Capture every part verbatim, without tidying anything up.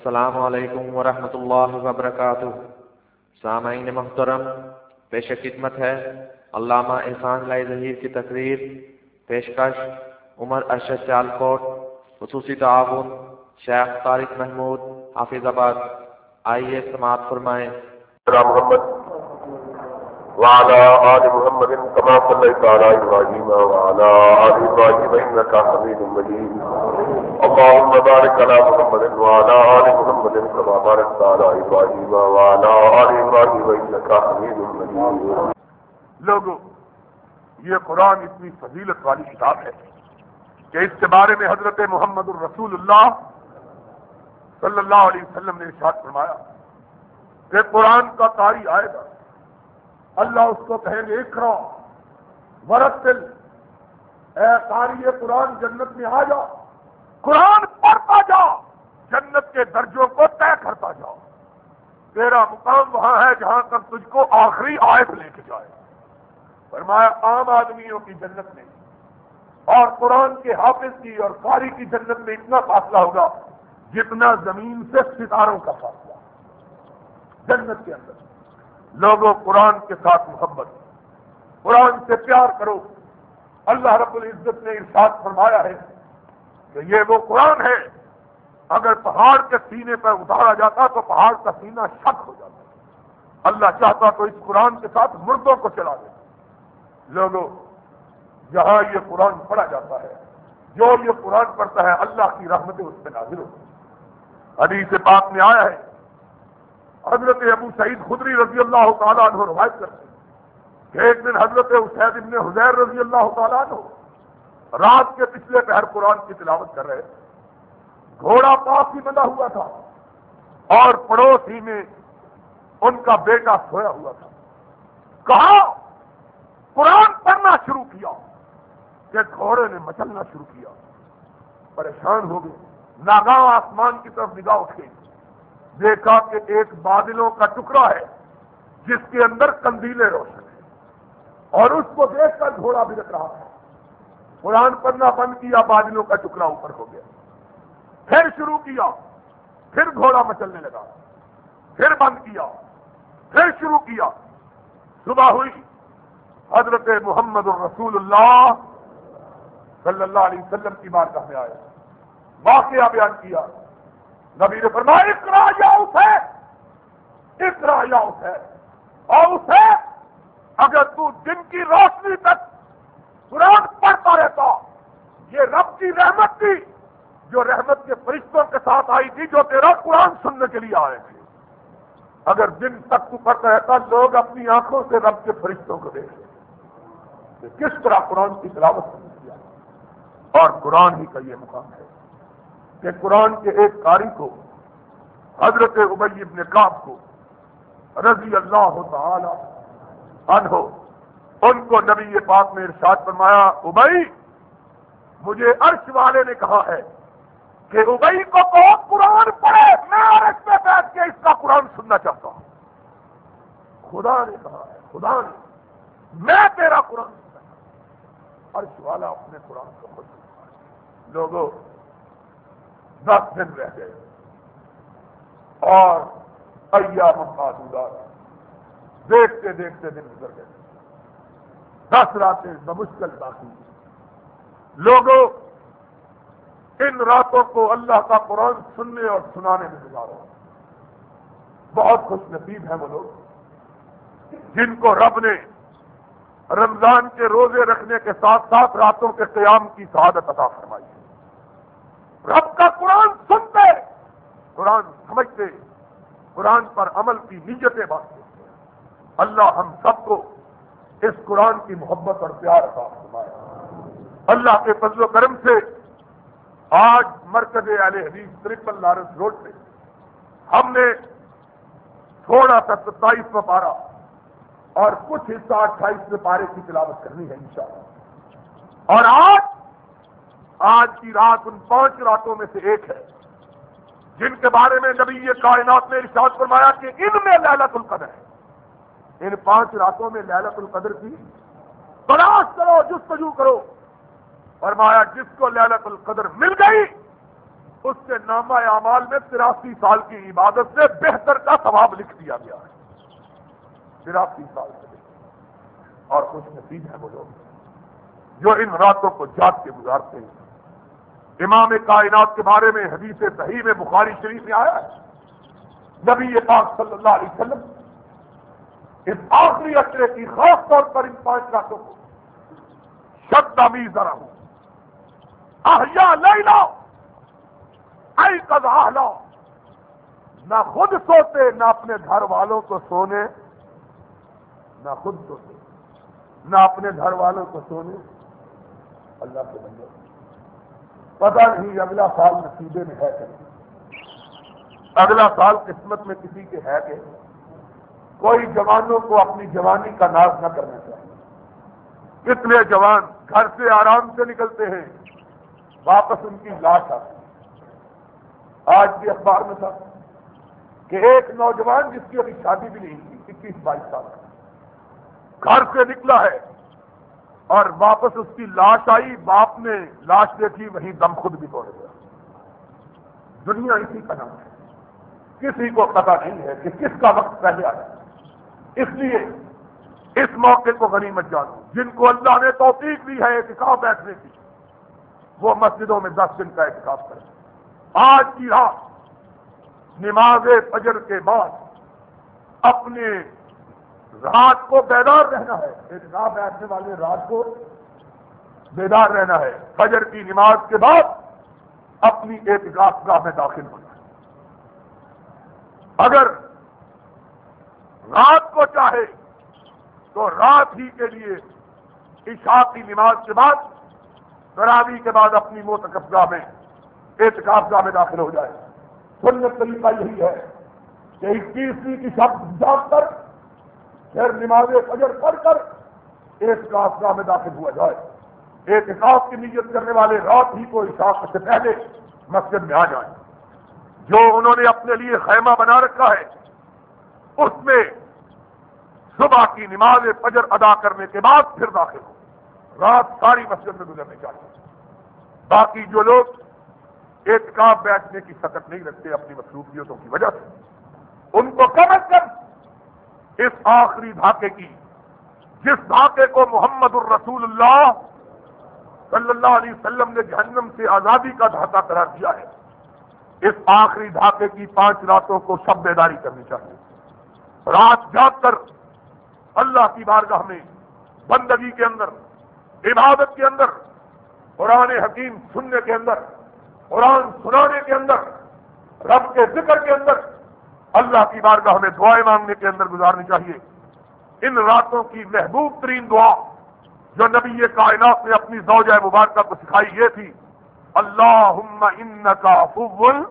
السلام علیکم ورحمۃ اللہ وبرکاتہ۔ سامعین محترم، پیش خدمت ہے علامہ احسان لائی ظہیر کی تقریر۔ پیشکش عمر ارشد سیالکوٹ، خصوصی تعاون شیخ طارق محمود حافظ آباد۔ آئیے سماعت فرمائیں۔ محمد وعلى آل محمد كما صليت على إبراهيم وعلى آل إبراهيم إنك حميد مجيد، اللهم بارك على محمد وعلى آل محمد كما باركت على إبراهيم وعلى آل إبراهيم إنك حميد مجيد۔ لوگوں، یہ قرآن اتنی فضیلت والی کتاب ہے کہ اس کے بارے میں حضرت محمد الرسول اللہ صلی اللہ علیہ وسلم نے ارشاد فرمایا کہ قرآن کا قاری آئے گا، اللہ اس کو کہیں گے اقرا ورتل، اے قاری قرآن جنت میں آ جا، قرآن پڑھتا جا، جنت کے درجوں کو طے کرتا جا، تیرا مقام وہاں ہے جہاں تک تجھ کو آخری آیت لے کے جائے۔ فرمایا عام آدمیوں کی جنت میں اور قرآن کے حافظ کی اور قاری کی جنت میں اتنا فاصلہ ہوگا جتنا زمین سے ستاروں کا فاصلہ جنت کے اندر۔ لوگوں، قرآن کے ساتھ محبت، قرآن سے پیار کرو۔ اللہ رب العزت نے ارشاد فرمایا ہے کہ یہ وہ قرآن ہے، اگر پہاڑ کے سینے پر اتارا جاتا تو پہاڑ کا سینہ شک ہو جاتا۔ اللہ چاہتا تو اس قرآن کے ساتھ مردوں کو چلا دیتا۔ لوگوں، جہاں یہ قرآن پڑھا جاتا ہے، جو یہ قرآن پڑھتا ہے، اللہ کی رحمتیں اس پہ نازل ہوتی ہیں۔ حدیث پاک میں آیا ہے، حضرت ابو سعید خدری رضی اللہ تعالیٰ عنہ روایت کرتے ہیں کہ ایک دن حضرت اسید ابن حضیر رضی اللہ تعالیٰ عنہ رات کے پچھلے پہر قرآن کی تلاوت کر رہے تھے۔ گھوڑا پاس ہی بندھا ہوا تھا اور پڑوس ہی میں ان کا بیٹا سویا ہوا تھا۔ کہا قرآن پڑھنا شروع کیا کہ گھوڑے نے مچلنا شروع کیا، پریشان ہو گئے۔ ناگاہ آسمان کی طرف نگاہ اٹھی، دیکھا کہ ایک بادلوں کا ٹکڑا ہے جس کے اندر قندیلیں روشن ہیں، اور اس کو دیکھ کر گھوڑا بھڑک رہا ہے۔ قرآن پڑھنا بند کیا، بادلوں کا ٹکڑا اوپر ہو گیا۔ پھر شروع کیا، پھر گھوڑا مچلنے لگا، پھر بند کیا، پھر شروع کیا۔ صبح ہوئی، حضرت محمد الرسول اللہ صلی اللہ علیہ وسلم کی بارگاہ میں آیا، واقعہ بیان کیا۔ نبی نے فرمایا اقرا یا اسید، اقرا یا اسید، اور اسید اگر تو دن کی روشنی تک قرآن پڑھتا رہتا، یہ رب کی رحمت تھی جو رحمت کے فرشتوں کے ساتھ آئی تھی، جو تیرا قرآن سننے کے لیے آئے تھے۔ اگر دن تک تو پڑھتا رہتا، لوگ اپنی آنکھوں سے رب کے فرشتوں کو دیکھتے کہ کس طرح قرآن کی تلاوت کیا۔ اور قرآن ہی کا یہ مقام ہے کہ قرآن کے ایک قاری کو، حضرت ابی بن کعب کو رضی اللہ تعالی عنہ، ان کو نبی پاک نے ارشاد فرمایا، ابی، مجھے عرش والے نے کہا ہے کہ ابی کو کہو قرآن پڑھے، میں عرش پہ بیٹھ کے اس کا قرآن سننا چاہتا ہوں۔ خدا نے کہا ہے، خدا نے، میں تیرا قرآن سننا چاہتا ہوں۔ عرش والا اپنے قرآن کو خود سنتا ہے۔ لوگوں، دس دن رہ گئے اور ایام معدودات، دیکھتے دیکھتے دن گزر گئے، دس راتیں بمشکل باقی۔ لوگوں، ان راتوں کو اللہ کا قرآن سننے اور سنانے میں گزارو۔ بہت خوش نصیب ہیں وہ لوگ جن کو رب نے رمضان کے روزے رکھنے کے ساتھ ساتھ راتوں کے قیام کی سعادت عطا فرمائی ہے۔ رب کا قرآن سنتے، قرآن سمجھتے، قرآن پر عمل کی نیتیں بانٹتے۔ اللہ ہم سب کو اس قرآن کی محبت اور پیار عطا فرمائے۔ اللہ کے فضل و کرم سے آج مرکز اہل حدیث ٹرپل لارنس روڈ پہ ہم نے تھوڑا سا ستائیسواں پارہ اور کچھ حصہ اٹھائیسویں پارے کی تلاوت کرنی ہے انشاءاللہ۔ اور آج آج کی رات ان پانچ راتوں میں سے ایک ہے جن کے بارے میں نبی کائنات نے ارشاد فرمایا کہ ان میں لیلۃ القدر ہے۔ ان پانچ راتوں میں لیلۃ القدر کی تلاش کرو، جستجو کرو۔ فرمایا جس کو لیلۃ القدر مل گئی اس سے نامہ اعمال میں تراسی سال کی عبادت سے بہتر کا ثواب لکھ دیا گیا ہے. تراسی سال سے اور خوش نصیب ہے وہ لوگ جو ان راتوں کو جاگ کے گزارتے ہیں. امام کائنات کے بارے میں حدیث صحیح میں بخاری شریف میں آیا ہے، نبی پاک صلی اللہ علیہ وسلم اس آخری اشرے کی خاص طور پر ان پانچ راتوں کو شد میزرہ ہوں احیا لیلا ایقظ اہلا، نہ خود سوتے نہ اپنے گھر والوں کو سونے، نہ خود سوتے نہ اپنے گھر والوں کو سونے. اللہ کے بندے پتہ نہیں اگلا سال نصیبے میں ہے کہ نہیں، اگلا سال قسمت میں کسی کے ہے کہ کوئی جوانوں کو اپنی جوانی کا ناز نہ کرنا چاہیے. کتنے جوان گھر سے آرام سے نکلتے ہیں، واپس ان کی لاش آتی ہے. آج بھی اخبار میں تھا کہ ایک نوجوان جس کی ابھی شادی بھی نہیں کی، اکیس بائیس سال کا، گھر سے نکلا ہے اور واپس اس کی لاش آئی، باپ نے لاش دیکھی وہیں دم خود بھی توڑ گیا. دنیا اسی کا نام ہے، کسی کو پتہ نہیں ہے کہ کس کا وقت پہلے آیا. اس لیے اس موقع کو غنیمت جانو. جن کو اللہ نے توفیق دی ہے اعتکاف بیٹھنے کی، وہ مسجدوں میں دس دن کا اعتکاف کریں. آج کی رات نماز فجر کے بعد اپنے رات کو بیدار رہنا ہے. اعتکاف بیٹھنے والے رات کو بیدار رہنا ہے. فجر کی نماز کے بعد اپنی اعتکاف گاہ میں داخل ہونا ہے. اگر رات کو چاہے تو رات ہی کے لیے عشاء کی نماز کے بعد تراویح کے بعد اپنی معتکف گاہ میں اعتکاف گاہ میں داخل ہو جائے. سنت طریقہ یہی ہے کہ اکیسویں کی شب جاگ کر پھر نماز فجر پڑھ کر اعتکاف گاہ میں داخل ہوا جائے. اعتکاف کی نیت کرنے والے رات ہی کو عشاء سے پہلے مسجد میں آ جائیں. جو انہوں نے اپنے لیے خیمہ بنا رکھا ہے اس میں صبح کی نماز فجر ادا کرنے کے بعد پھر داخل ہو. رات ساری مسجد میں گزرنے چاہیے. باقی جو لوگ اعتکاف بیٹھنے کی سکت نہیں رکھتے اپنی مصروفیتوں کی وجہ سے، ان کو کم از کم اس آخری دھاکے کی، جس دھاکے کو محمد الرسول اللہ صلی اللہ علیہ وسلم نے جہنم سے آزادی کا دھاکہ قرار دیا ہے، اس آخری دھاکے کی پانچ راتوں کو شب بیداری کرنی چاہیے. رات جاگ کر اللہ کی بارگاہ میں بندگی کے اندر، عبادت کے اندر، قرآن حکیم سننے کے اندر، قرآن سنانے کے اندر، رب کے ذکر کے اندر، اللہ کی بارگاہ میں دعائیں مانگنے کے اندر گزارنی چاہیے. ان راتوں کی محبوب ترین دعا جو نبی کائنات نے اپنی زوجہ مبارکہ کو سکھائی یہ تھی، اللہم انک عفو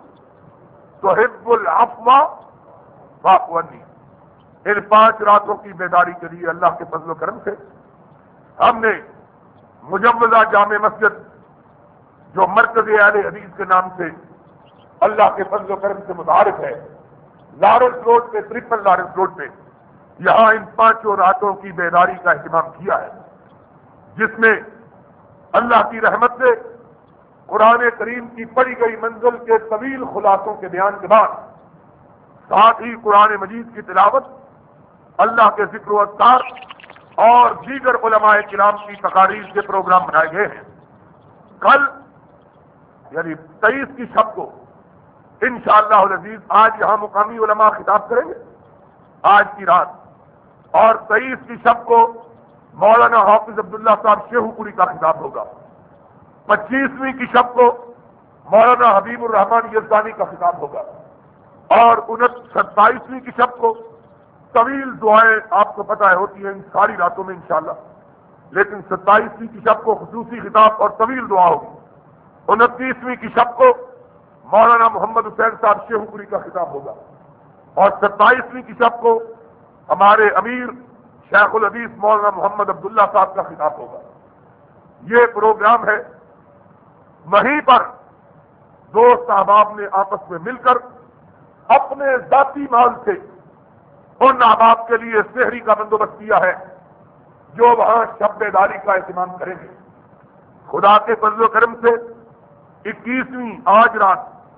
تحب العفو فاعف عنی. ان پانچ راتوں کی بیداری کے لیے اللہ کے فضل و کرم سے ہم نے مجوزہ جامع مسجد جو مرکز اہل حدیث کے نام سے اللہ کے فضل و کرم سے متعارف ہے، لارنس روڈ پہ، ٹرپل لارنس روڈ پہ، یہاں ان پانچوں راتوں کی بیداری کا اہتمام کیا ہے، جس میں اللہ کی رحمت سے قرآن کریم کی پڑھی گئی منزل کے طویل خلاصوں کے بیان کے بعد ساتھ ہی قرآن مجید کی تلاوت، اللہ کے ذکر و اذکار اور دیگر علماء کرام کی تقاریر کے پروگرام بنائے گئے ہیں. کل یعنی تیئیس کی شب کو انشاءاللہ العزیز آج یہاں مقامی علماء خطاب کریں گے آج کی رات، اور تیئیس کی شب کو مولانا حافظ عبداللہ صاحب شیخو پوری کا خطاب ہوگا. پچیسویں کی شب کو مولانا حبیب الرحمان یزدانی کا خطاب ہوگا، اور ستائیسویں کی شب کو طویل دعائیں آپ کو پتہ ہے ہوتی ہیں ان ساری راتوں میں انشاءاللہ، لیکن ستائیسویں کی شب کو خصوصی خطاب اور طویل دعا ہوگی. انتیسویں کی شب کو مولانا محمد حسین صاحب شیخو پوری کا خطاب ہوگا، اور ستائیسویں کی شب کو ہمارے امیر شیخ الحدیث مولانا محمد عبداللہ صاحب کا خطاب ہوگا. یہ پروگرام ہے. وہیں پر دوست احباب نے آپس میں مل کر اپنے ذاتی مال سے ان احباب کے لیے سحری کا بندوبست کیا ہے جو وہاں شب بیداری کا اہتمام کریں گے. خدا کے فضل و کرم سے اکیسویں آج رات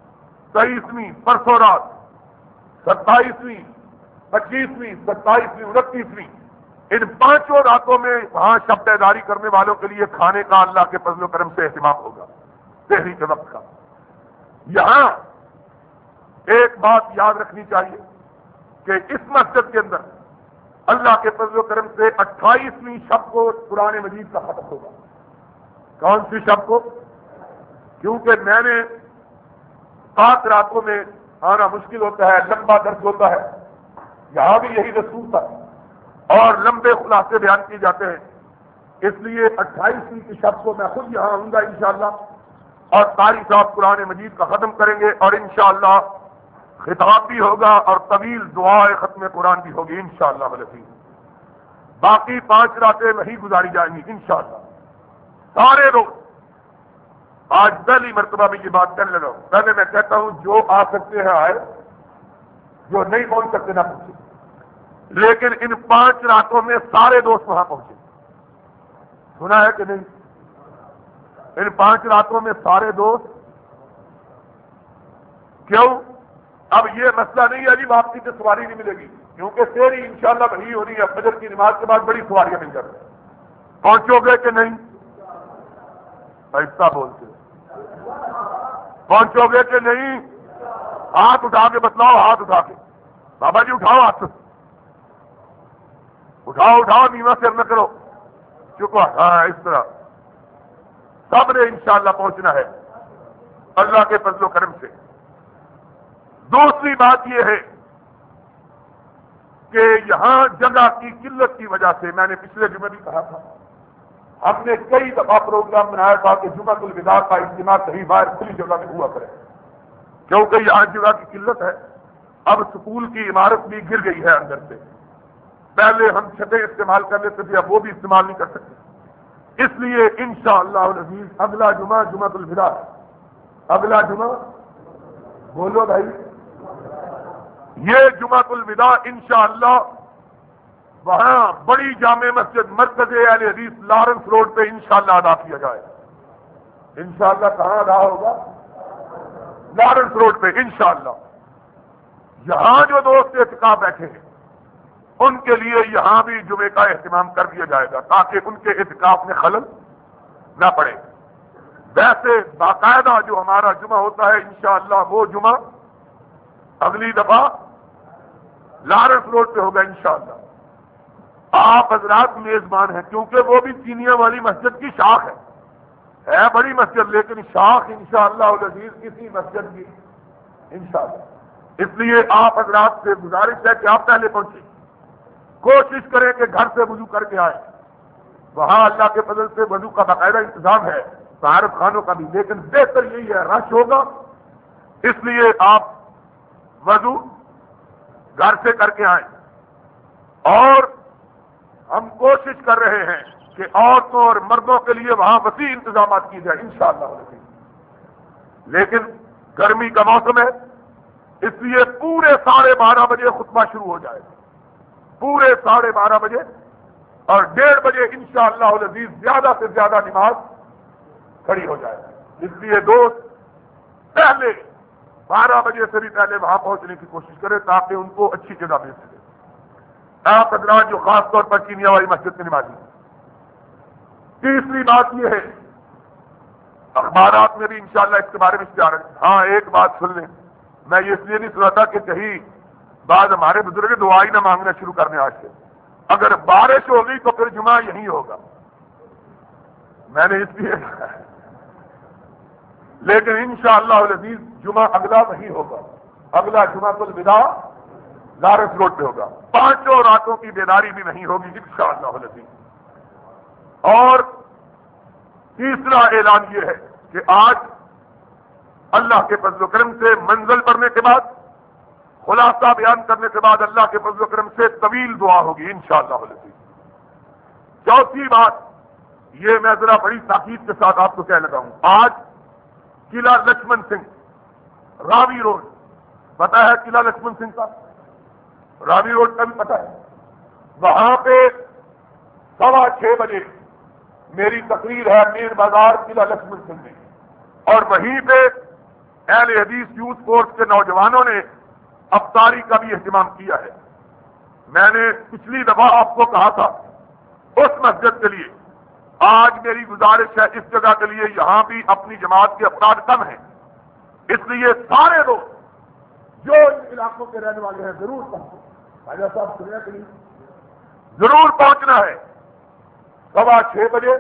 تیئیسویں پرسوں رات، ستائیسویں پچیسویں ستائیسویں انتیسویں، ان پانچوں راتوں میں وہاں شب بیداری کرنے والوں کے لیے کھانے کا اللہ کے فضل و کرم سے اہتمام ہوگا سحری کے وقت کا۔ یہاں ایک بات یاد رکھنی چاہیے کہ اس مسجد کے اندر اللہ کے فضل و کرم سے اٹھائیسویں شب کو قرآن مجید کا ختم ہوگا۔ کون سی شب کو؟ کیونکہ میں نے سات راتوں میں آنا مشکل ہوتا ہے، لمبا درس ہوتا ہے، یہاں بھی یہی رسول تھا اور لمبے خلاصے بیان کیے جاتے ہیں، اس لیے اٹھائیسویں کی شب کو میں خود یہاں آؤں گا انشاءاللہ، اور قاری صاحب قرآن مجید کا ختم کریں گے، اور انشاءاللہ خطاب بھی ہوگا اور طویل دعائے ختم قرآن بھی ہوگی انشاءاللہ العزیز۔ باقی پانچ راتیں وہی گزاری جائیں گی انشاءاللہ سارے روز۔ آج پہلی مرتبہ بھی یہ بات کرنے لگا ہوں، پہلے میں کہتا ہوں جو آ سکتے ہیں آئے، جو نہیں پہنچ سکتے نہ پہنچے، لیکن ان پانچ راتوں میں سارے دوست وہاں پہنچے۔ سنا ہے کہ نہیں؟ ان پانچ راتوں میں سارے دوست کیوں؟ اب یہ مسئلہ نہیں ہے جی واپسی سے سواری نہیں ملے گی، کیونکہ سیری انشاءاللہ وہی ہو رہی ہے، فجر کی نماز کے بعد بڑی سواریاں مل جاتی ہیں۔ پہنچو گے کہ نہیں؟ ایسا بولتے پہنچو گے کہ نہیں؟ ہاتھ اٹھا کے بتلاؤ، ہاتھ اٹھا کے، بابا جی اٹھاؤ ہاتھ، اٹھاؤ اٹھاؤ، نیوا سر نہ کرو، چکو، ہاں اس طرح سب نے انشاءاللہ پہنچنا ہے اللہ کے فضل و کرم سے۔ دوسری بات یہ ہے کہ یہاں جگہ کی قلت کی وجہ سے، میں نے پچھلے جمعے بھی کہا تھا، ہم نے کئی دفعہ پروگرام بنایا تھا کہ جمعہ الوداع کا اجتماع کہیں باہر کھلی جگہ میں ہوا کرے، کیونکہ یہاں جگہ کی قلت ہے۔ اب سکول کی عمارت بھی گر گئی ہے اندر سے، پہلے ہم چھتیں استعمال کر لیتے تھے، اب وہ بھی استعمال نہیں کر سکتے، اس لیے انشاءاللہ العزیز اگلا جمعہ جمعہ الوداع ہے۔ اگلا جمعہ بولو بھائی، یہ جمعہ الوداع انشاءاللہ وہاں بڑی جامع مسجد مرکز اہل حدیث لارنس روڈ پہ انشاءاللہ ادا کیا جائے۔ انشاءاللہ کہاں ادا ہوگا؟ لارنس روڈ پہ انشاءاللہ۔ یہاں جو دوست اعتکاف بیٹھے ہیں ان کے لیے یہاں بھی جمعے کا اہتمام کر دیا جائے گا تاکہ ان کے اعتکاف میں خلل نہ پڑے۔ ویسے باقاعدہ جو ہمارا جمعہ ہوتا ہے انشاءاللہ وہ جمعہ اگلی دفعہ لارنس روڈ پہ ہوگا انشاءاللہ۔ آپ حضرات میزبان ہیں، کیونکہ وہ بھی چینیاں والی مسجد کی شاخ ہے، ہے بڑی مسجد لیکن شاخ انشاءاللہ العزیز کسی مسجد کی انشاءاللہ۔ اس لیے آپ حضرات سے گزارش ہے کہ آپ پہلے پہنچیں، کوشش کریں کہ گھر سے وضو کر کے آئیں، وہاں اللہ کے فضل سے وضو کا باقاعدہ انتظام ہے، طہارت خانوں کا بھی، لیکن بہتر یہی ہے رش ہوگا، اس لیے آپ وضو گھر سے کر کے آئیں۔ اور ہم کوشش کر رہے ہیں کہ عورتوں اور مردوں کے لیے وہاں وسیع انتظامات کی جائے انشاءاللہ، لیکن گرمی کا موسم ہے اس لیے پورے ساڑھے بارہ بجے خطبہ شروع ہو جائے گا، پورے ساڑھے بارہ بجے، اور ڈیڑھ بجے انشاءاللہ العزیز زیادہ سے زیادہ نماز کھڑی ہو جائے گی۔ اس لیے دوست پہلے بارہ بجے سے بھی پہلے وہاں پہنچنے کی کوشش کریں تاکہ ان کو اچھی جگہ مل سکے۔ آپ حضرات جو خاص طور پر چینیا والی مسجد میں نمازی۔ تیسری بات یہ ہے، اخبارات میں بھی انشاءاللہ اس کے بارے میں اشتہار ہے۔ ہاں ایک بات سن لیں، میں یہ اس لیے نہیں سنا تھا کہ کہیں بعض ہمارے بزرگ دعائی نہ مانگنا شروع کرنے آج سے، اگر بارش ہو گئی تو پھر جمعہ یہیں ہوگا، میں نے اس لیے لیکن انشاءاللہ العزیز جمعہ اگلا وہیں ہوگا، اگلا جمعہ الوداع لارنس روڈ پہ ہوگا، پانچوں راتوں کی بیداری بھی نہیں ہوگی انشاءاللہ العزیز۔ اور تیسرا اعلان یہ ہے کہ آج اللہ کے فضل و کرم سے منزل پڑھنے کے بعد، خلاصہ بیان کرنے کے بعد اللہ کے فضل و کرم سے طویل دعا ہوگی انشاءاللہ العزیز۔ چوتھی بات یہ میں ذرا بڑی تاکید کے ساتھ آپ کو کہہ لگا ہوں، آج قلعہ لکشمن سنگھ راوی روڈ، پتا ہے قلعہ لکشمن سنگھ کا راوی روڈ کا بھی پتا ہے، وہاں پہ سوا چھ بجے میری تقریر ہے مین بازار قلعہ لکشمن سنگھ میں، اور وہیں پہ اہل حدیث یوتھ فورس کے نوجوانوں نے افطاری کا بھی اہتمام کیا ہے. میں نے پچھلی دفعہ آپ کو کہا تھا اس مسجد کے لیے، آج میری گزارش ہے اس جگہ کے لیے یہاں بھی اپنی جماعت کے افراد کم ہیں، اس لیے سارے لوگ جو ان علاقوں کے رہنے والے ہیں ضرور پہنچو. خواجہ صاحب سننے کے لیے ضرور پہنچنا ہے. سوا چھ بجے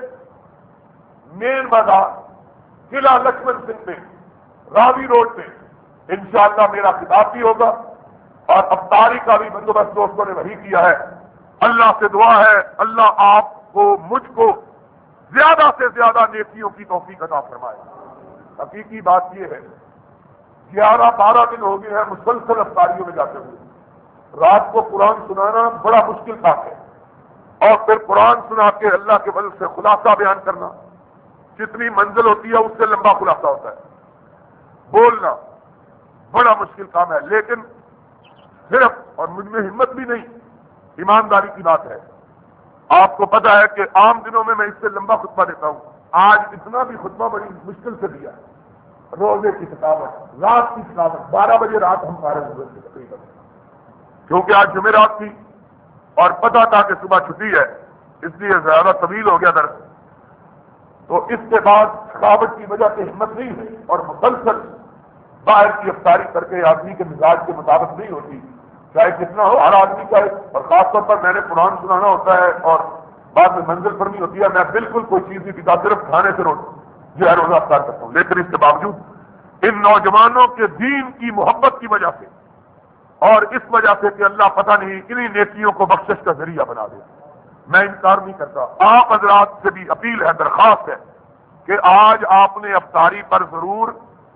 مین بازار قلعہ لکشمن سنگھ میں راوی روڈ پہ انشاءاللہ میرا خطاب بھی ہوگا اور افطاری کا بھی بندوبست دوستوں نے وہی کیا ہے. اللہ سے دعا ہے اللہ آپ کو مجھ کو زیادہ سے زیادہ نیکیوں کی توفیق عطا فرمائے. حقیقی بات یہ ہے گیارہ بارہ دن ہو گئے ہیں مسلسل افطاریوں میں جاتے ہوئے. رات کو قرآن سنانا بڑا مشکل کام ہے اور پھر قرآن سنا کے اللہ کے فضل سے خلاصہ بیان کرنا جتنی منزل ہوتی ہے اس سے لمبا خلاصہ ہوتا ہے. بولنا بڑا مشکل کام ہے، لیکن صرف اور مجھ میں ہمت بھی نہیں، ایمانداری کی بات ہے. آپ کو پتا ہے کہ عام دنوں میں میں اس سے لمبا خطبہ دیتا ہوں، آج اتنا بھی خطبہ بڑی مشکل سے دیا ہے. روزے کی ثقافت، رات کی ثقافت، بارہ بجے رات ہم سارے ہوئے تھے تقریباً، کیونکہ آج جمعرات تھی اور پتا تھا کہ صبح چھٹی ہے اس لیے زیادہ طویل ہو گیا درس. تو اس کے بعد ثقافت کی وجہ سے ہمت نہیں ہے اور مسلسل باہر کی افطاری کر کے آدمی کے مزاج کے مطابق نہیں ہوتی، چاہے کتنا ہو ہر آدمی کا. اور خاص طور پر میں نے قرآن سنانا ہوتا ہے اور بعد میں منزل پر نہیں ہوتی ہے. میں بالکل کوئی چیز نہیں پیتا، صرف کھانے سے روز جو ہے روزہ افطار کرتا ہوں. لیکن اس کے باوجود ان نوجوانوں کے دین کی محبت کی وجہ سے اور اس وجہ سے کہ اللہ پتہ نہیں انہی نیکیوں کو بخشش کا ذریعہ بنا دے، میں انکار نہیں کرتا. آپ حضرات سے بھی اپیل ہے، درخواست ہے کہ آج آپ نے افطاری پر ضرور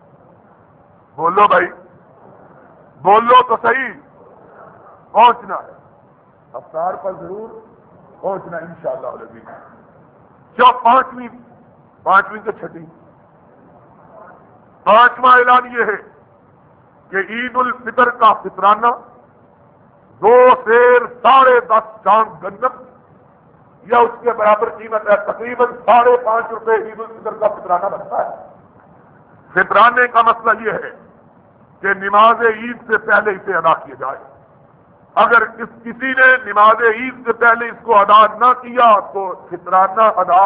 بولو بھائی بولو تو صحیح پہنچنا ہے. افطار پر ضرور پہنچنا انشاءاللہ العزیز. جو پانچویں پانچویں کے چھٹی پانچواں اعلان یہ ہے کہ عید الفطر کا فطرانہ دو سیر ساڑھے دس چاند گندم یا اس کے برابر قیمت ہے، تقریباً ساڑھے پانچ روپے عید الفطر کا فطرانہ بنتا ہے. فطرانے کا مسئلہ یہ ہے کہ نماز عید سے پہلے اسے ادا کیا جائے. اگر اس کسی نے نماز عید سے پہلے اس کو ادا نہ کیا تو فطرانہ ادا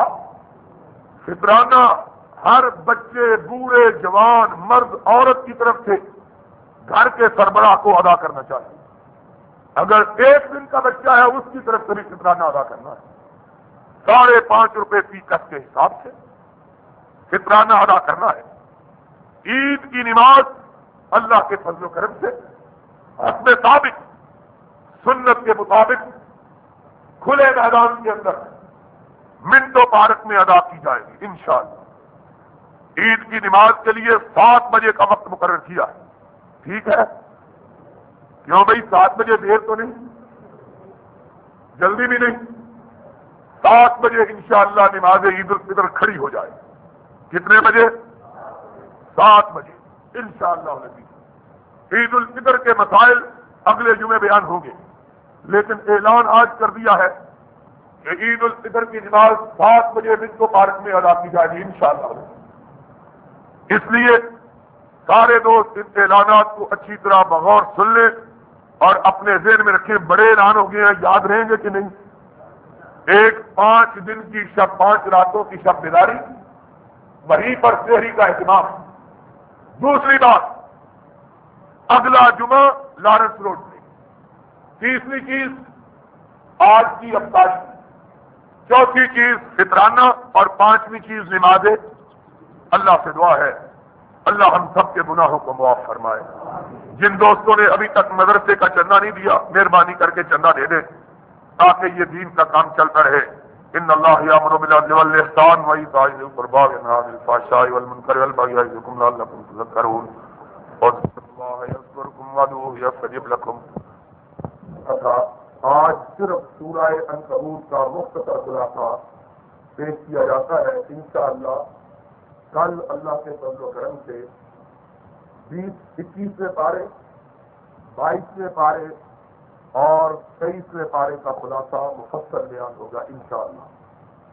فطرانہ ہر بچے بوڑھے جوان مرد عورت کی طرف سے گھر کے سربراہ کو ادا کرنا چاہیے. اگر ایک دن کا بچہ ہے اس کی طرف سے بھی فطرانہ ادا کرنا ہے. ساڑھے پانچ روپے فی کس کے حساب سے فطرانہ ادا کرنا ہے. عید کی نماز اللہ کے فضل و کرم سے حسب ثابت سنت کے مطابق کھلے میدان کے اندر منٹو پارک میں ادا کی جائے گی انشاءاللہ. عید کی نماز کے لیے سات بجے کا وقت مقرر کیا ہے. ٹھیک ہے؟ کیوں بھائی سات بجے دیر تو نہیں، جلدی بھی نہیں. سات بجے انشاءاللہ نماز عید الفطر کھڑی ہو جائے. کتنے بجے؟ سات بجے انشاءاللہ العزیز. عید الفطر کے مسائل اگلے جمعے بیان ہوں گے، لیکن اعلان آج کر دیا ہے کہ عید الفطر کی نماز سات بجے منٹو پارک میں ادا کی جائے گی انشاءاللہ. اس لیے سارے دوست ان اعلانات کو اچھی طرح بغور سن لیں اور اپنے ذہن میں رکھیں. بڑے اعلان ہو گئے ہیں، یاد رہیں گے کہ نہیں؟ ایک پانچ دن کی شب پانچ راتوں کی شب بیداری، وہیں پر سحری کا اہتمام. دوسری بات اگلا جمعہ لارنس روڈ میں. تیسری چیز آج کی افطاری. چوتھی چیز فطرانہ اور پانچویں چیز نماز. اللہ سے دعا ہے اللہ ہم سب کے گناہوں کو معاف فرمائے. جن دوستوں نے ابھی تک مدرسے کا چندہ نہیں دیا مہربانی کر کے چندہ دے دیں تاکہ یہ دین کا کام چلتا رہے. ان اللہ یامر بالعدل والاحسان وایتاء ذی القربى وینہی عن الفحشاء والمنکر والبغی یعظکم لعلکم تذکرون. واذکروا اللہ یذکرکم وادعوہ یستجب لکم. آج صرف سورہ عنکبوت کا مختصر خلاصہ پیش کیا جاتا ہے. انشاءاللہ کل اللہ کے فضل و کرم سے بیس اکیسویں پارے بائیسویں پارے اور تیئیسویں پارے کا خلاصہ مفصل بیان ہوگا انشاءاللہ.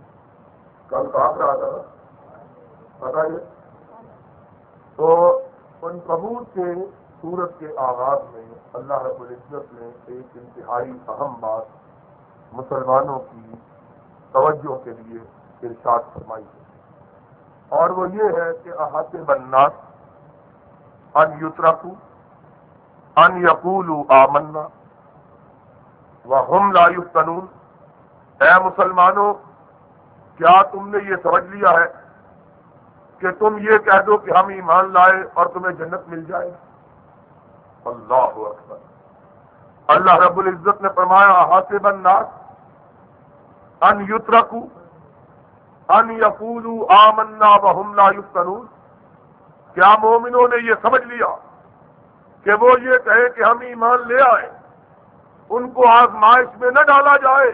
کل کہا رہا تھا بتائیے. تو عنکبوت کے سورت کے آغاز میں اللہ رب العزت نے ایک انتہائی اہم بات مسلمانوں کی توجہ کے لیے ارشاد فرمائی ہے، اور وہ یہ ہے کہ احاسب الناس ان یترکوا ان یقولوا آمنا وہم لا یفتنون۔ اے مسلمانوں، کیا تم نے یہ سمجھ لیا ہے کہ تم یہ کہہ دو کہ ہم ایمان لائے اور تمہیں جنت مل جائے؟ اللہ اکبر۔ اللہ رب العزت نے فرمایا حاسب الناس ان یترکوا ان یقولوا آمنا وہم لا یفتنون۔ کیا مومنوں نے یہ سمجھ لیا کہ وہ یہ کہے کہ ہم ایمان لے آئے، ان کو آزمائش میں نہ ڈالا جائے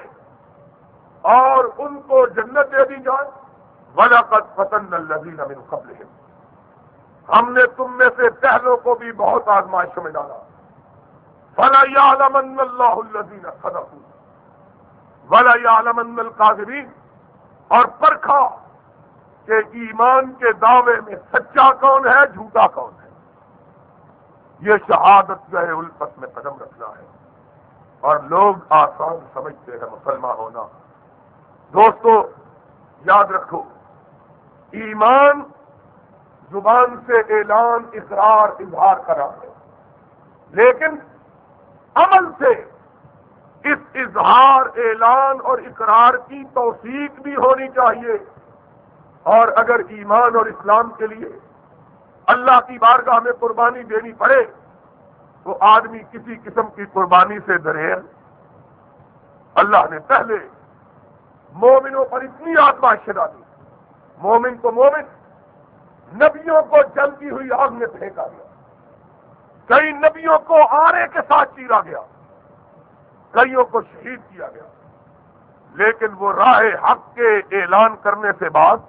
اور ان کو جنت دے دی جائے؟ وَلَقَدْ فَتَنَّا الَّذِينَ مِنْ قَبْلِهِمْ، ہم نے تم میں سے پہلوں کو بھی بہت آزمائشوں میں ڈالا۔ فَلَيَعْلَمَنَّ اللَّهُ الَّذِينَ صَدَقُوا وَلَيَعْلَمَنَّ الْكَاذِبِينَ، اور پرکھا کہ ایمان کے دعوے میں سچا کون ہے، جھوٹا کون ہے۔ یہ شہادت جو ہے الفت میں قدم رکھنا ہے، اور لوگ آسان سمجھتے ہیں مسلمان ہونا۔ دوستو یاد رکھو، ایمان زبان سے اعلان، اقرار، اظہار کرا ہے، لیکن عمل سے اس اظہار، اعلان اور اقرار کی توثیق بھی ہونی چاہیے۔ اور اگر ایمان اور اسلام کے لیے اللہ کی بارگاہ میں قربانی دینی پڑے تو آدمی کسی قسم کی قربانی سے دریل۔ اللہ نے پہلے مومنوں پر اتنی آزمائشیں ڈالی، مومن کو مومن، نبیوں کو جلتی ہوئی آگ میں پھینکا گیا، کئی نبیوں کو آرے کے ساتھ چیرا گیا، کئیوں کو شہید کیا گیا، لیکن وہ راہ حق کے اعلان کرنے سے بعد،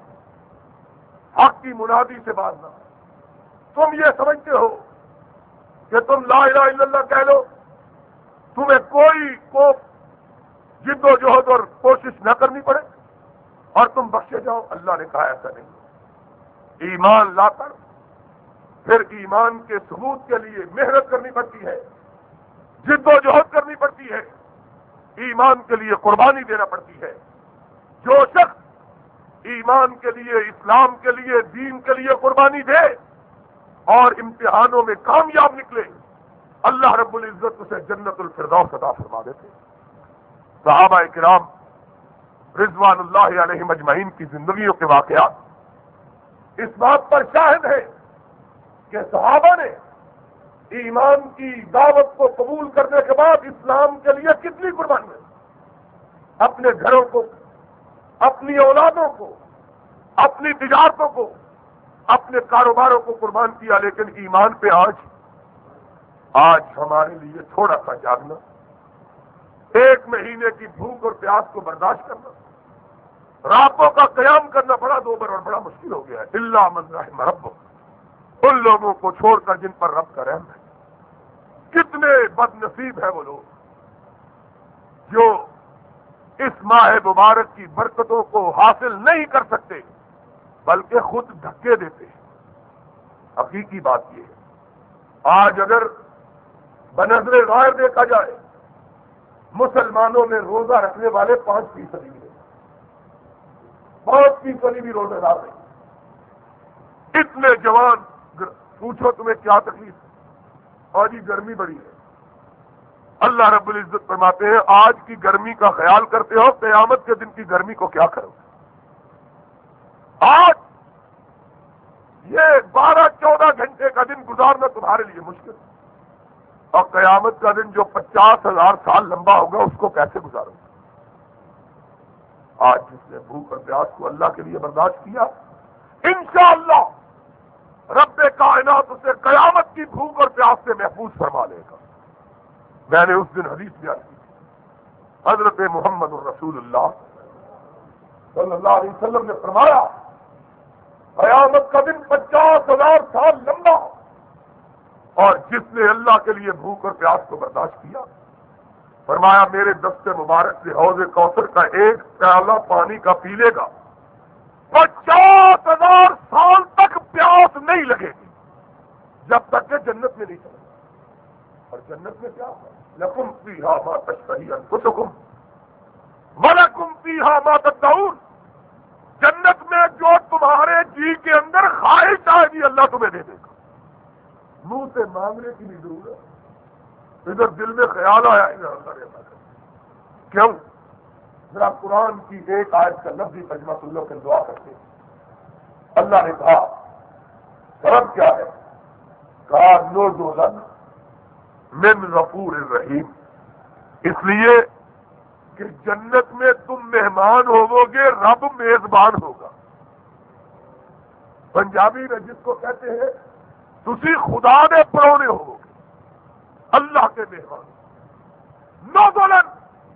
حق کی منادی سے بعد نہ۔ تم یہ سمجھتے ہو کہ تم لا الہ الا اللہ کہہ لو، تمہیں کوئی کو جد و جہد اور کوشش نہ کرنی پڑے اور تم بخشے جاؤ؟ اللہ نے کہا ایسا نہیں۔ ایمان لا کر پھر ایمان کے ثبوت کے لیے محنت کرنی پڑتی ہے، جد و جہد کرنی پڑتی ہے، ایمان کے لیے قربانی دینا پڑتی ہے۔ جو شخص ایمان کے لیے، اسلام کے لیے، دین کے لیے قربانی دے اور امتحانوں میں کامیاب نکلے، اللہ رب العزت اسے جنت الفردوس عطا فرما دیتے۔ صحابہ کرام رضوان اللہ علیہم اجمعین کی زندگیوں کے واقعات اس بات پر شاہد ہے کہ صحابہ نے ایمان کی دعوت کو قبول کرنے کے بعد اسلام کے لیے کتنی قربانی دی، اپنے گھروں کو، اپنی اولادوں کو، اپنی تجارتوں کو، اپنے کاروباروں کو قربان کیا۔ لیکن ایمان پہ آج آج ہمارے لیے تھوڑا سا جاگنا، ایک مہینے کی بھوک اور پیاس کو برداشت کرنا، راتوں کا قیام کرنا بڑا دوبر اور بڑا مشکل ہو گیا ہے۔ الا من رحم ربک، ان لوگوں کو چھوڑ کر جن پر رب کا رحم ہے۔ کتنے بد نصیب ہے وہ لوگ جو اس ماہ مبارک کی برکتوں کو حاصل نہیں کر سکتے بلکہ خود دھکے دیتے ہیں۔ حقیقی بات یہ ہے، آج اگر بنظر غائر دیکھا جائے، مسلمانوں میں روزہ رکھنے والے پانچ فیصدی ہیں، پانچ فیصدی بھی روزے دار نہیں۔ اتنے جوان، پوچھو تمہیں کیا تکلیف ہے؟ اور یہ گرمی بڑی ہے۔ اللہ رب العزت فرماتے ہیں آج کی گرمی کا خیال کرتے ہو، قیامت کے دن کی گرمی کو کیا کرو؟ آج یہ بارہ چودہ گھنٹے کا دن گزارنا تمہارے لیے مشکل ہے، اور قیامت کا دن جو پچاس ہزار سال لمبا ہوگا اس کو کیسے گزارو گے؟ آج جس نے بھوک اور پیاس کو اللہ کے لیے برداشت کیا، انشاءاللہ رب کائنات اسے قیامت کی بھوک اور پیاس سے محفوظ فرما لے گا۔ میں نے اس دن حدیث بیان کی، حضرت محمد الرسول اللہ صلی اللہ علیہ وسلم نے فرمایا قیامت کا دن پچاس ہزار سال لمبا، اور جس نے اللہ کے لیے بھوک اور پیاس کو برداشت کیا، فرمایا میرے دست مبارک سے حوض کوثر کا ایک پیالہ پانی کا پی لے گا، پچاس ہزار سال تک پیاس نہیں لگے گی۔ جب تک کہ جنت میں نہیں چلے. اور جنت میں کیا ہے؟ لکم فیہا ما تشتہی انفسکم ولکم فیہا ما تدعون. جنت میں جو تمہارے جی کے اندر خواہش آئے گی اللہ تمہیں دے دے گا. منہ سے مانگنے کی بھی ضرورت. ادھر دل میں خیال آیا ادھر اللہ نے بات. کیوں؟ ذرا قرآن کی ایک آیت کا لفظی ترجمہ سن لو کہ دعا کرتے ہیں. اللہ نے کہا سبب کیا ہے؟ کہا نزلا من غفور الرحیم. اس لیے کہ جنت میں تم مہمان ہوو گے، رب میزبان ہوگا. پنجابی میں جس کو کہتے ہیں تسی خدا دے پرونے ہوو گے، اللہ کے مہمان. نزلا.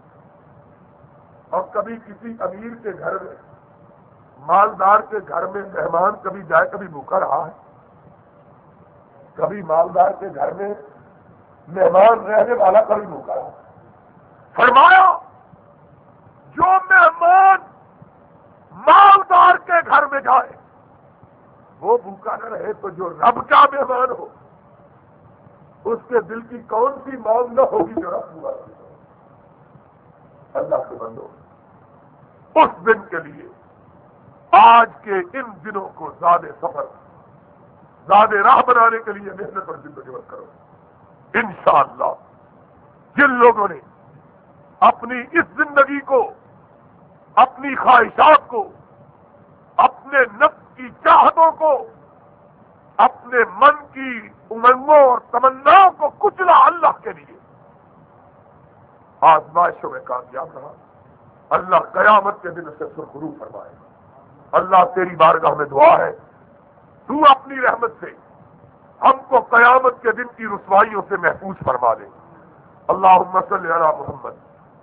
اور کبھی کسی امیر کے گھر میں، مالدار کے گھر میں مہمان کبھی جائے کبھی بھوکا رہا ہے؟ کبھی مالدار کے گھر میں مہمان رہنے والا کبھی بھوکا رہا. فرمایا جو مہمان مالدار کے گھر میں جائے وہ بھوکا نہ رہے، تو جو رب کا مہمان ہو اس کے دل کی کون سی مانگ نہ ہوگی جو رب پورا کرے. اللہ کے بندو، اس دن کے لیے آج کے ان دنوں کو زیادہ سفر، زیادہ راہ بنانے کے لیے محنت اور جدوجہد کرو. انشاءاللہ جن لوگوں نے اپنی اس زندگی کو، اپنی خواہشات کو، اپنے نفس کی چاہتوں کو، اپنے من کی امنگوں اور تمناؤں کو کچلا اللہ کے لیے، آزمائشوں میں کامیاب رہا، اللہ قیامت کے دن سے سرخرو فرمائے گا. اللہ تیری بارگاہ میں دعا ہے تو اپنی رحمت سے ہم کو قیامت کے دن کی رسوائیوں سے محفوظ فرما دے. اللہم صلی علی محمد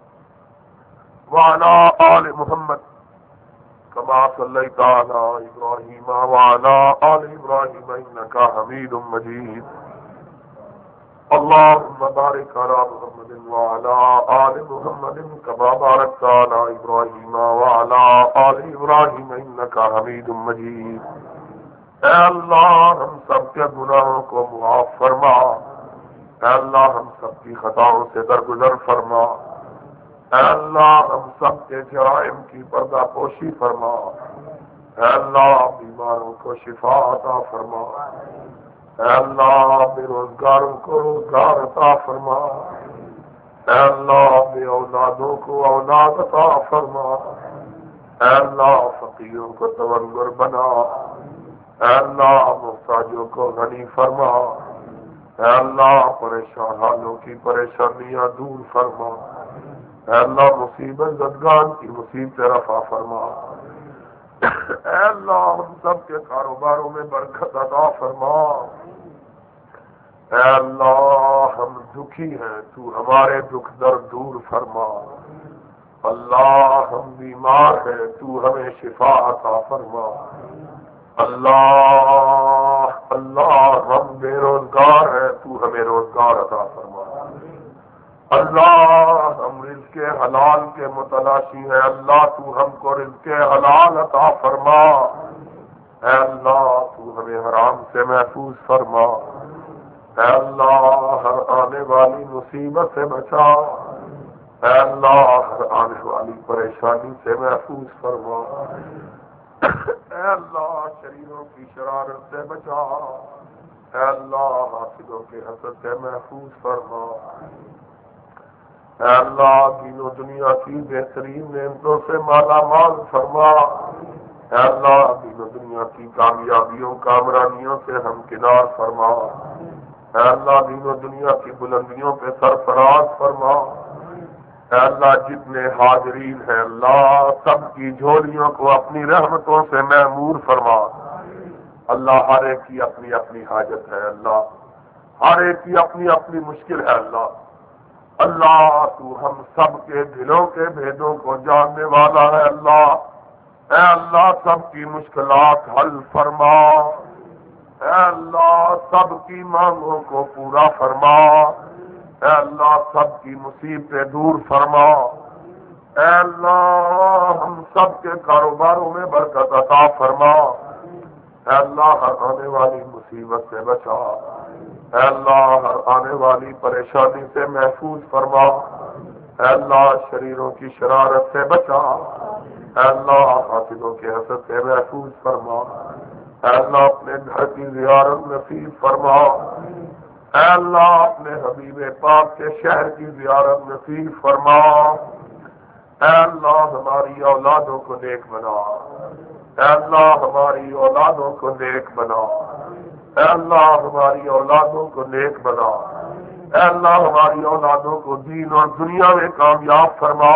وعلی آل محمد کما صلیت علی ابراہیم وعلی آل ابراہیم انک حمید مجید. اللهم بارك على محمد وعلى آل محمد كما باركت على إبراهيم وعلى آل إبراهيم إنك حميد مجيد. اے اللہ ہم سب کے گناہوں کو معاف فرما. اے اللہ ہم سب کی خطاؤں سے درگزر فرما. اے اللہ ہم سب کے جرائم کی پردہ پوشی فرما. اے اللہ بیماروں کو شفا عطا فرما. اے اللہ بے روزگاروں کو روزگار عطا فرما. اے اللہ بے اولادوں کو اولاد عطا فرما. اے اللہ فقیروں کو تونگر بنا. اے اللہ محتاجوں کو غنی فرما. اے اللہ پریشان حالوں کی پریشانیاں دور فرما. اے اللہ مصیبت زدگان کی مصیبت رفع فرما. اے اللہ ہم سب کے کاروباروں میں برکت عطا فرما. اے اللہ ہم دکھی ہیں تو ہمارے دکھ درد دور فرما. اللہ ہم بیمار ہیں تو ہمیں شفا عطا فرما. اللہ اللہ ہم بے روزگار ہیں تو ہمیں روزگار عطا فرما. اللہ ہم رزق حلال کے متلاشی ہیں. اللہ تو ہم کو رزق حلال عطا فرما. اے اللہ تو ہمیں حرام سے محفوظ فرما. اے اللہ ہر آنے والی مصیبت سے بچا. اے اللہ ہر آنے والی پریشانی سے محفوظ فرما. اے اللہ شریروں کی شرارت سے بچا. اے اللہ حاسدوں کے حسد سے محفوظ فرما. اے اللہ دین و دنیا کی بہترین نعمتوں سے مالا مال فرما. اے اللہ دین و دنیا کی کامیابیوں کامرانیوں سے ہمکنار فرما. اے اللہ دین و دنیا کی بلندیوں پہ سرفراز فرما. اے اللہ جتنے حاضرین ہیں اللہ سب کی جھولیوں کو اپنی رحمتوں سے معمور فرما. اللہ ہر ایک کی اپنی اپنی حاجت ہے. اللہ ہر ایک کی اپنی اپنی مشکل ہے. اللہ اللہ تو ہم سب کے دلوں کے بھیدوں کو جاننے والا ہے. اللہ اے اللہ سب کی مشکلات حل فرما. اے اللہ سب کی مانگوں کو پورا فرما. اے اللہ سب کی مصیبتیں دور فرما. اے اللہ ہم سب کے کاروباروں میں برکت عطا فرما. اے اللہ ہر آنے والی مصیبت سے بچا. اے اللہ ہر آنے والی پریشانی سے محفوظ فرما، اے اللہ شریروں کی شرارت سے بچا، اے اللہ حاسدوں کے حسد سے محفوظ فرما، اے اللہ اپنے گھر کی زیارت نصیب فرما، اے اللہ اپنے حبیب پاک کے شہر کی زیارت نصیب فرما، اے اللہ ہماری اولادوں کو نیک بنا، اے اللہ ہماری اولادوں کو نیک بنا، اے اللہ ہماری اولادوں کو نیک بنا، اے اللہ ہماری اولادوں کو دین اور دنیا میں کامیاب فرما،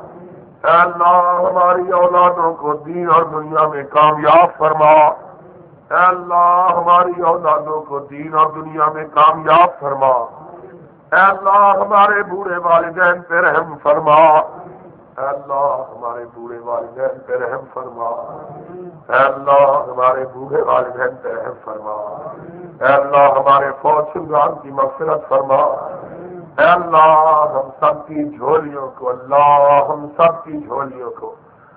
اے اللہ ہماری اولادوں کو دین اور دنیا میں کامیاب فرما، اے اللہ ہماری اولادوں کو دین اور دنیا میں کامیاب فرما، اے اللہ ہمارے بوڑھے والدین پہ رحم فرما، اے اللہ ہمارے بوڑھے والدین پہ رحم فرما، اے اللہ ہمارے بوڑھے والدین پہ رحم فرما، اے اللہ ہمارے فوج شدگان کی مغفرت فرما، اے اللہ ہم سب کی جھولیوں کو، اللہ ہم سب کی جھولیوں کو،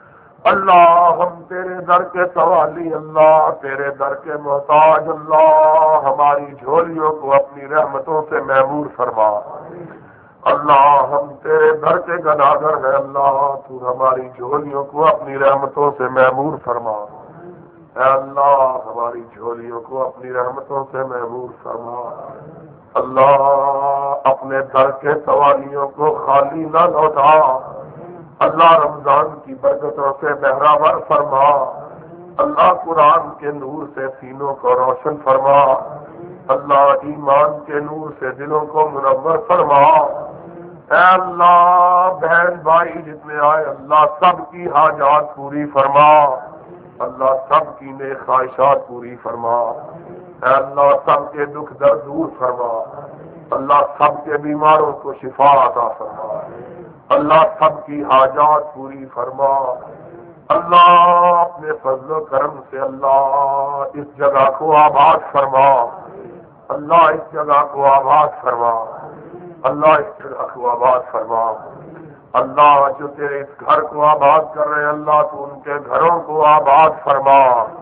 اللہ ہم تیرے در کے سوالی، اللہ تیرے در کے محتاج، اللہ ہماری جھولیوں کو اپنی رحمتوں سے معمور فرما، اللہ ہم تیرے در کے گناہگار ہیں، اللہ تو ہماری جھولیوں کو اپنی رحمتوں سے معمور فرما، اے اللہ ہماری جھولیوں کو اپنی رحمتوں سے معمور فرما، اللہ اپنے در کے سوالیوں کو خالی نہ لوٹا، اللہ رمضان کی برکتوں سے بہراور فرما، اللہ قرآن کے نور سے سینوں کو روشن فرما، اللہ ایمان کے نور سے دلوں کو منور فرما، اے اللہ بہن بھائی جتنے آئے اللہ سب کی حاجات پوری فرما، اللہ سب کی نیک خواہشات پوری فرما، اے اللہ سب کے دکھ درد دور فرما، اللہ سب کے بیماروں کو شفا عطا فرما، اللہ سب کی حاجات پوری فرما، اللہ اپنے فضل و کرم سے اللہ اس جگہ کو آباد فرما، اللہ اس جگہ کو آباد فرما، اللہ اس جگہ کو آباد فرما، اللہ جو تیرے اس گھر کو آباد کر رہے ہیں اللہ تو ان کے گھروں کو آباد فرما،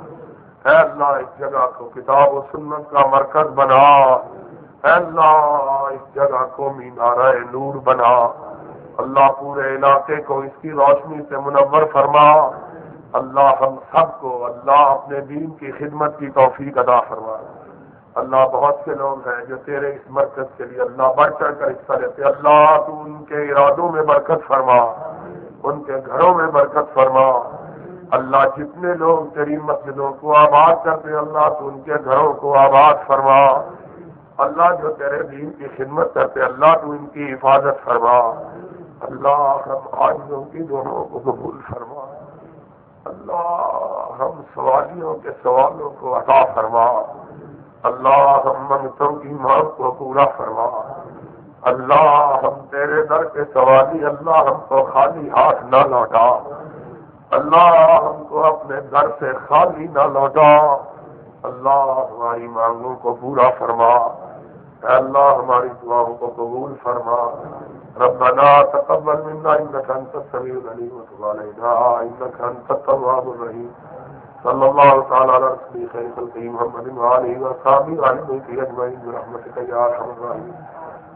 اے اللہ اس جگہ کو کتاب و سنت کا مرکز بنا، اے اللہ اس جگہ کو مینارہ نور بنا، اللہ پورے علاقے کو اس کی روشنی سے منور فرما، اللہ ہم سب کو اللہ اپنے دین کی خدمت کی توفیق عطا فرما، اللہ بہت سے لوگ ہیں جو تیرے اس مرکز کے لیے اللہ بڑھ چڑھ کر حصہ لیتے، اللہ تو ان کے ارادوں میں برکت فرما، ان کے گھروں میں برکت فرما، اللہ جتنے لوگ تیری مسجدوں کو آباد کرتے اللہ تو ان کے گھروں کو آباد فرما، اللہ جو تیرے دین کی خدمت کرتے اللہ تو ان کی حفاظت فرما، اللہ ہم عاجزوں کی دعاؤں کو قبول فرما، اللہ ہم سوالیوں کے سوالوں کو عطا فرما، اللہ ہم منگتوں کی مانگ کو پورا فرما، اللہ ہم تیرے در کے سوالی، اللہ ہم کو خالی ہاتھ نہ لوٹا، اللہ ہم کو اپنے در سے خالی نہ لوٹا، اللہ ہماری مانگوں کو پورا فرما، اے اللہ ہماری دعاؤں کو قبول فرما، ربنا تقبل منا انك انت السميع العليم وتب علينا انك انت التواب الرحيم، صلى الله تعالى على رسول خير خلقه محمد وآله وصحبه وسلم اجمعين برحمتك يا ارحم الراحمين.